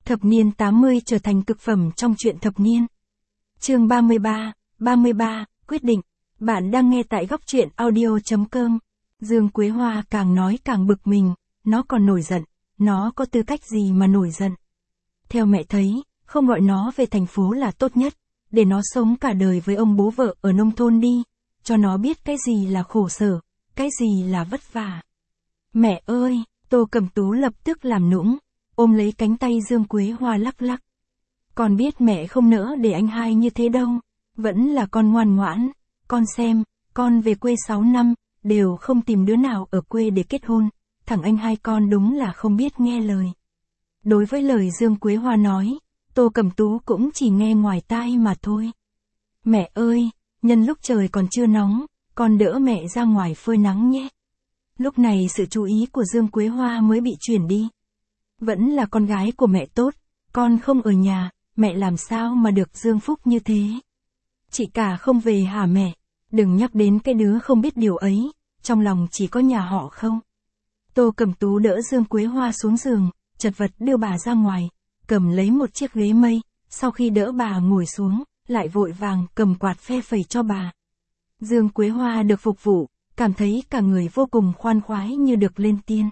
Thập niên 80 trở thành cực phẩm trong truyện thập niên. Chương 33, quyết định. Bạn đang nghe tại góc truyện audio.com. Dương Quế Hoa càng nói càng bực mình, nó còn nổi giận, nó có tư cách gì mà nổi giận. Theo mẹ thấy, không gọi nó về thành phố là tốt nhất, để nó sống cả đời với ông bố vợ ở nông thôn đi, cho nó biết cái gì là khổ sở, cái gì là vất vả. Mẹ ơi, Tô Cẩm Tú lập tức làm nũng, ôm lấy cánh tay Dương Quế Hoa lắc lắc. Con biết mẹ không nỡ để anh hai như thế đâu, vẫn là con ngoan ngoãn, con xem, con về quê 6 năm, đều không tìm đứa nào ở quê để kết hôn, thằng anh hai con đúng là không biết nghe lời. Đối với lời Dương Quế Hoa nói, Tô Cẩm Tú cũng chỉ nghe ngoài tai mà thôi. Mẹ ơi, nhân lúc trời còn chưa nóng, con đỡ mẹ ra ngoài phơi nắng nhé. Lúc này sự chú ý của Dương Quế Hoa mới bị chuyển đi. Vẫn là con gái của mẹ tốt, con không ở nhà, mẹ làm sao mà được Dương Phúc như thế. Chị cả không về hả mẹ? Đừng nhắc đến cái đứa không biết điều ấy, trong lòng chỉ có nhà họ không. Tô Cẩm Tú đỡ Dương Quế Hoa xuống giường, chật vật đưa bà ra ngoài, cầm lấy một chiếc ghế mây, sau khi đỡ bà ngồi xuống, lại vội vàng cầm quạt phe phẩy cho bà. Dương Quế Hoa được phục vụ, cảm thấy cả người vô cùng khoan khoái như được lên tiên.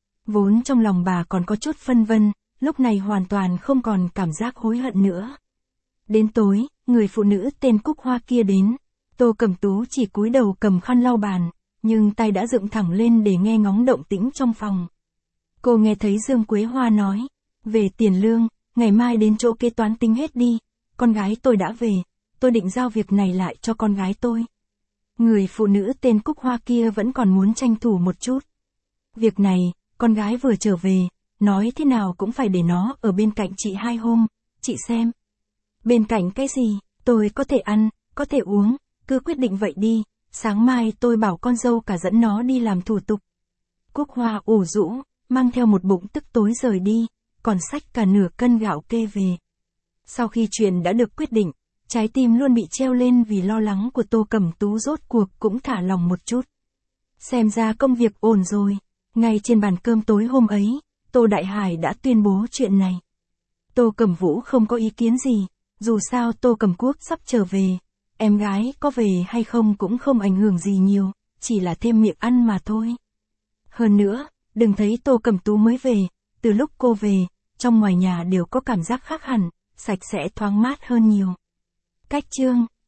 Vốn trong lòng bà còn có chút phân vân, lúc này hoàn toàn không còn cảm giác hối hận nữa. Đến tối, người phụ nữ tên Cúc Hoa kia đến, Tô Cẩm Tú chỉ cúi đầu cầm khăn lau bàn, nhưng tay đã dựng thẳng lên để nghe ngóng động tĩnh trong phòng. Cô nghe thấy Dương Quế Hoa nói, về tiền lương, ngày mai đến chỗ kế toán tính hết đi, con gái tôi đã về, tôi định giao việc này lại cho con gái tôi. Người phụ nữ tên Cúc Hoa kia vẫn còn muốn tranh thủ một chút. Việc này, con gái vừa trở về, nói thế nào cũng phải để nó ở bên cạnh chị 2 hôm, chị xem. Bên cạnh cái gì, tôi có thể ăn, có thể uống, cứ quyết định vậy đi, sáng mai tôi bảo con dâu cả dẫn nó đi làm thủ tục. Cúc Hoa ủ rũ, mang theo một bụng tức tối rời đi, còn xách cả nửa cân gạo kê về. Sau khi chuyện đã được quyết định, trái tim luôn bị treo lên vì lo lắng của Tô Cẩm Tú rốt cuộc cũng thả lòng một chút. Xem ra công việc ổn rồi, ngay trên bàn cơm tối hôm ấy, Tô Đại Hải đã tuyên bố chuyện này. Tô Cẩm Vũ không có ý kiến gì, dù sao Tô Cẩm Quốc sắp trở về, em gái có về hay không cũng không ảnh hưởng gì nhiều, chỉ là thêm miệng ăn mà thôi. Hơn nữa, đừng thấy Tô Cẩm Tú mới về, từ lúc cô về, trong ngoài nhà đều có cảm giác khác hẳn, sạch sẽ thoáng mát hơn nhiều. Cách chương